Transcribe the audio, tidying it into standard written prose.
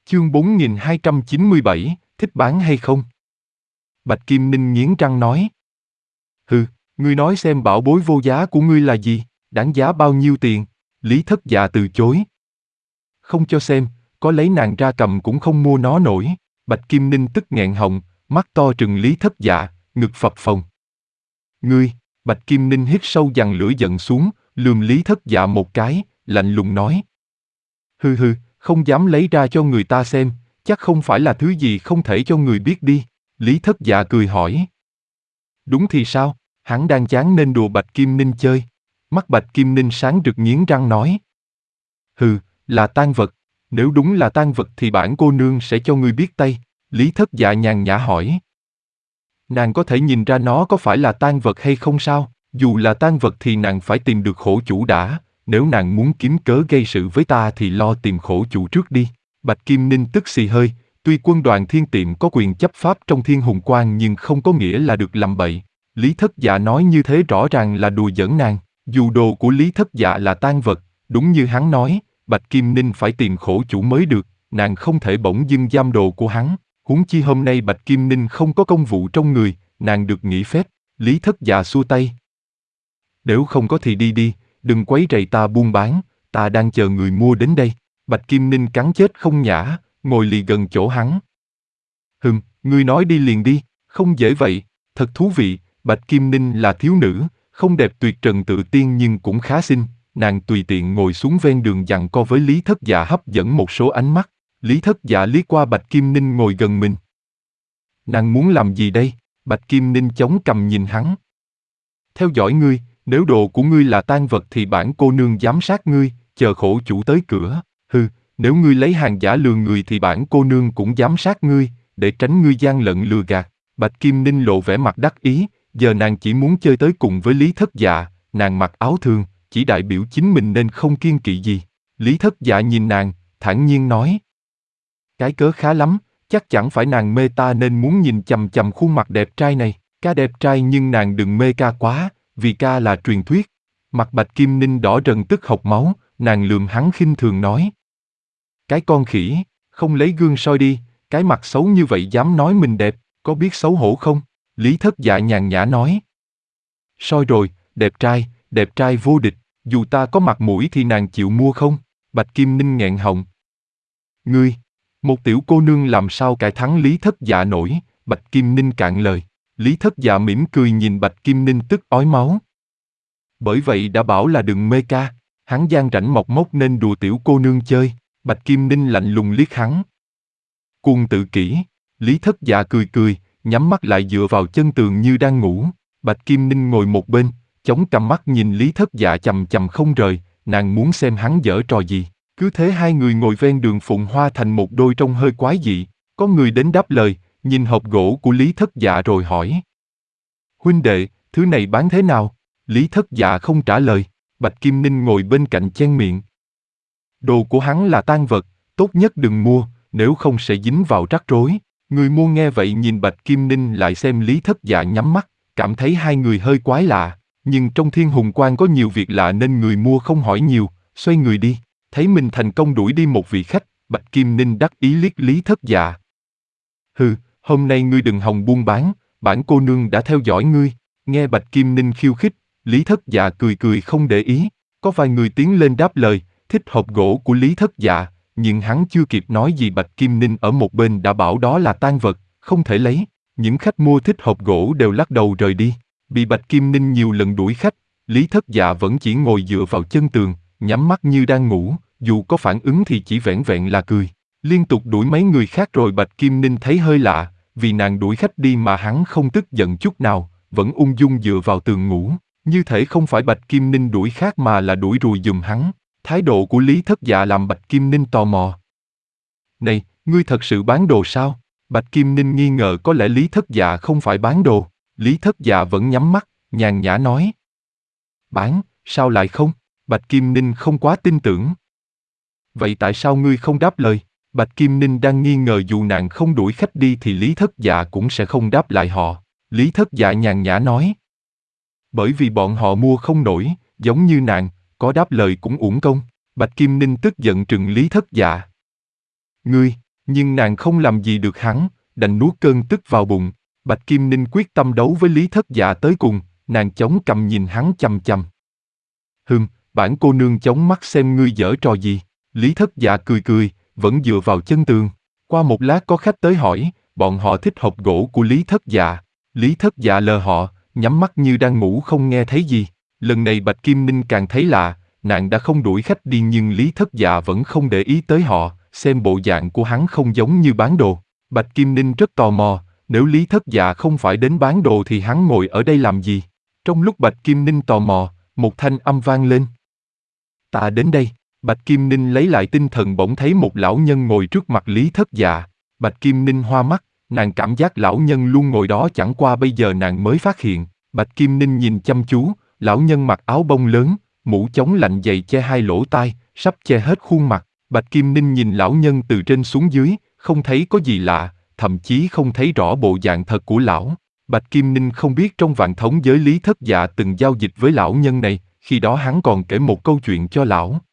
Chương 4297, thích bán hay không? Bạch Kim Ninh nghiến răng nói. Hừ, ngươi nói xem bảo bối vô giá của ngươi là gì, đáng giá bao nhiêu tiền? Lý Thất Dạ từ chối. Không cho xem, có lấy nàng ra cầm cũng không mua nó nổi. Bạch Kim Ninh tức nghẹn họng, mắt to trừng Lý Thất Dạ, ngực phập phồng. Ngươi, Bạch Kim Ninh hít sâu dằn lửa giận xuống, lườm Lý Thất Dạ một cái, lạnh lùng nói. Hừ hừ, không dám lấy ra cho người ta xem, chắc không phải là thứ gì không thể cho người biết đi. Lý Thất Dạ cười hỏi. Đúng thì sao, hắn đang chán nên đùa Bạch Kim Ninh chơi. Mắt Bạch Kim Ninh sáng rực nghiến răng nói. Hừ, là tang vật, nếu đúng là tang vật thì bản cô nương sẽ cho ngươi biết tay. Lý Thất Dạ nhàn nhã hỏi. Nàng có thể nhìn ra nó có phải là tang vật hay không sao? Dù là tang vật thì nàng phải tìm được khổ chủ đã, nếu nàng muốn kiếm cớ gây sự với ta thì lo tìm khổ chủ trước đi. Bạch Kim Ninh tức xì hơi, tuy quân đoàn Thiên Tiệm có quyền chấp pháp trong Thiên Hùng Quan nhưng không có nghĩa là được làm bậy. Lý Thất Dạ nói như thế rõ ràng là đùa giỡn nàng, dù đồ của Lý Thất Dạ là tang vật, đúng như hắn nói, Bạch Kim Ninh phải tìm khổ chủ mới được, nàng không thể bỗng dưng giam đồ của hắn. Huống chi hôm nay Bạch Kim Ninh không có công vụ trong người, nàng được nghỉ phép. Lý Thất Dạ xua tay. Nếu không có thì đi đi, đừng quấy rầy ta buôn bán, ta đang chờ người mua đến đây. Bạch Kim Ninh cắn chết không nhả, ngồi lì gần chỗ hắn. Ngươi nói đi liền đi, không dễ vậy, thật thú vị. Bạch Kim Ninh là thiếu nữ, không đẹp tuyệt trần tự tiên nhưng cũng khá xinh, nàng tùy tiện ngồi xuống ven đường giằng co với Lý Thất Dạ hấp dẫn một số ánh mắt. Lý Thất Dạ liếc qua Bạch Kim Ninh ngồi gần mình. Nàng muốn làm gì đây? Bạch Kim Ninh chống cằm nhìn hắn. Theo dõi ngươi, nếu đồ của ngươi là tang vật thì bản cô nương giám sát ngươi, chờ khổ chủ tới cửa. Nếu ngươi lấy hàng giả lừa người thì bản cô nương cũng giám sát ngươi, để tránh ngươi gian lận lừa gạt. Bạch Kim Ninh lộ vẻ mặt đắc ý, giờ nàng chỉ muốn chơi tới cùng với Lý Thất Dạ, nàng mặc áo thường, chỉ đại biểu chính mình nên không kiêng kỵ gì. Lý Thất Dạ nhìn nàng, thản nhiên nói. Cái cớ khá lắm, chắc chẳng phải nàng mê ta nên muốn nhìn chằm chằm khuôn mặt đẹp trai này. Ca đẹp trai nhưng nàng đừng mê ca quá, vì ca là truyền thuyết. Mặt Bạch Kim Ninh đỏ rần tức hộc máu, nàng lườm hắn khinh thường nói. Cái con khỉ, không lấy gương soi đi, cái mặt xấu như vậy dám nói mình đẹp, có biết xấu hổ không? Lý Thất Dạ nhàn nhã nói. Soi rồi, đẹp trai vô địch, dù ta có mặt mũi thì nàng chịu mua không? Bạch Kim Ninh nghẹn họng. Ngươi, một tiểu cô nương làm sao cãi thắng Lý Thất Dạ nổi? Bạch Kim Ninh cạn lời. Lý Thất Dạ mỉm cười nhìn Bạch Kim Ninh tức ói máu. Bởi vậy đã bảo là đừng mê ca, hắn gian rảnh mọc mốc nên đùa tiểu cô nương chơi. Bạch Kim Ninh lạnh lùng liếc hắn. Cuồng tự kỷ. Lý Thất Dạ cười cười, nhắm mắt lại dựa vào chân tường như đang ngủ. Bạch Kim Ninh ngồi một bên, chống cằm mắt nhìn Lý Thất Dạ chằm chằm không rời, nàng muốn xem hắn giở trò gì. Cứ thế hai người ngồi ven đường Phụng Hoa thành một đôi trông hơi quái dị. Có người đến đáp lời, nhìn hộp gỗ của Lý Thất Dạ rồi hỏi. Huynh đệ, thứ này bán thế nào? Lý Thất Dạ không trả lời, Bạch Kim Ninh ngồi bên cạnh chen miệng. Đồ của hắn là tang vật, tốt nhất đừng mua, nếu không sẽ dính vào rắc rối. Người mua nghe vậy nhìn Bạch Kim Ninh lại xem Lý Thất Dạ nhắm mắt, cảm thấy hai người hơi quái lạ, nhưng trong Thiên Hùng Quan có nhiều việc lạ nên người mua không hỏi nhiều, xoay người đi. Thấy mình thành công đuổi đi một vị khách, Bạch Kim Ninh đắc ý liếc Lý Thất Dạ. Hôm nay ngươi đừng hòng buôn bán, bản cô nương đã theo dõi ngươi. Nghe Bạch Kim Ninh khiêu khích, Lý Thất Dạ cười cười không để ý. Có vài người tiến lên đáp lời, thích hộp gỗ của Lý Thất Dạ, nhưng hắn chưa kịp nói gì Bạch Kim Ninh ở một bên đã bảo đó là tang vật, không thể lấy. Những khách mua thích hộp gỗ đều lắc đầu rời đi. Bị Bạch Kim Ninh nhiều lần đuổi khách, Lý Thất Dạ vẫn chỉ ngồi dựa vào chân tường, nhắm mắt như đang ngủ, dù có phản ứng thì chỉ vẻn vẹn là cười. Liên tục đuổi mấy người khác rồi Bạch Kim Ninh thấy hơi lạ, vì nàng đuổi khách đi mà hắn không tức giận chút nào, vẫn ung dung dựa vào tường ngủ, như thể không phải Bạch Kim Ninh đuổi khác mà là đuổi ruồi giùm hắn. Thái độ của Lý Thất Dạ làm Bạch Kim Ninh tò mò. Này, ngươi thật sự bán đồ sao? Bạch Kim Ninh nghi ngờ có lẽ Lý Thất Dạ không phải bán đồ. Lý Thất Dạ vẫn nhắm mắt, nhàn nhã nói. Bán, sao lại không? Bạch Kim Ninh không quá tin tưởng. Vậy tại sao ngươi không đáp lời? Bạch Kim Ninh đang nghi ngờ dù nàng không đuổi khách đi thì Lý Thất Dạ cũng sẽ không đáp lại họ. Lý Thất Dạ nhàn nhã nói. Bởi vì bọn họ mua không nổi, giống như nàng, có đáp lời cũng uổng công. Bạch Kim Ninh tức giận trừng Lý Thất Dạ. Ngươi, Nhưng nàng không làm gì được hắn, đành nuốt cơn tức vào bụng. Bạch Kim Ninh quyết tâm đấu với Lý Thất Dạ tới cùng, nàng chống cằm nhìn hắn chằm chằm. Bản cô nương chống mắt xem ngươi giở trò gì. Lý Thất Dạ cười cười, vẫn dựa vào chân tường. Qua một lát có khách tới hỏi, bọn họ thích hộp gỗ của Lý Thất Dạ. Lý Thất Dạ lờ họ, nhắm mắt như đang ngủ không nghe thấy gì. Lần này Bạch Kim Ninh càng thấy lạ, nàng đã không đuổi khách đi nhưng Lý Thất Dạ vẫn không để ý tới họ, xem bộ dạng của hắn không giống như bán đồ. Bạch Kim Ninh rất tò mò, nếu Lý Thất Dạ không phải đến bán đồ thì hắn ngồi ở đây làm gì? Trong lúc Bạch Kim Ninh tò mò, một thanh âm vang lên. Ta đến đây. Bạch Kim Ninh lấy lại tinh thần bỗng thấy một lão nhân ngồi trước mặt Lý Thất Dạ. Bạch Kim Ninh hoa mắt, nàng cảm giác lão nhân luôn ngồi đó chẳng qua bây giờ nàng mới phát hiện. Bạch Kim Ninh nhìn chăm chú, lão nhân mặc áo bông lớn, mũ chống lạnh dày che hai lỗ tai, sắp che hết khuôn mặt. Bạch Kim Ninh nhìn lão nhân từ trên xuống dưới, không thấy có gì lạ, thậm chí không thấy rõ bộ dạng thật của lão. Bạch Kim Ninh không biết trong vạn thống giới Lý Thất Dạ từng giao dịch với lão nhân này, khi đó hắn còn kể một câu chuyện cho lão.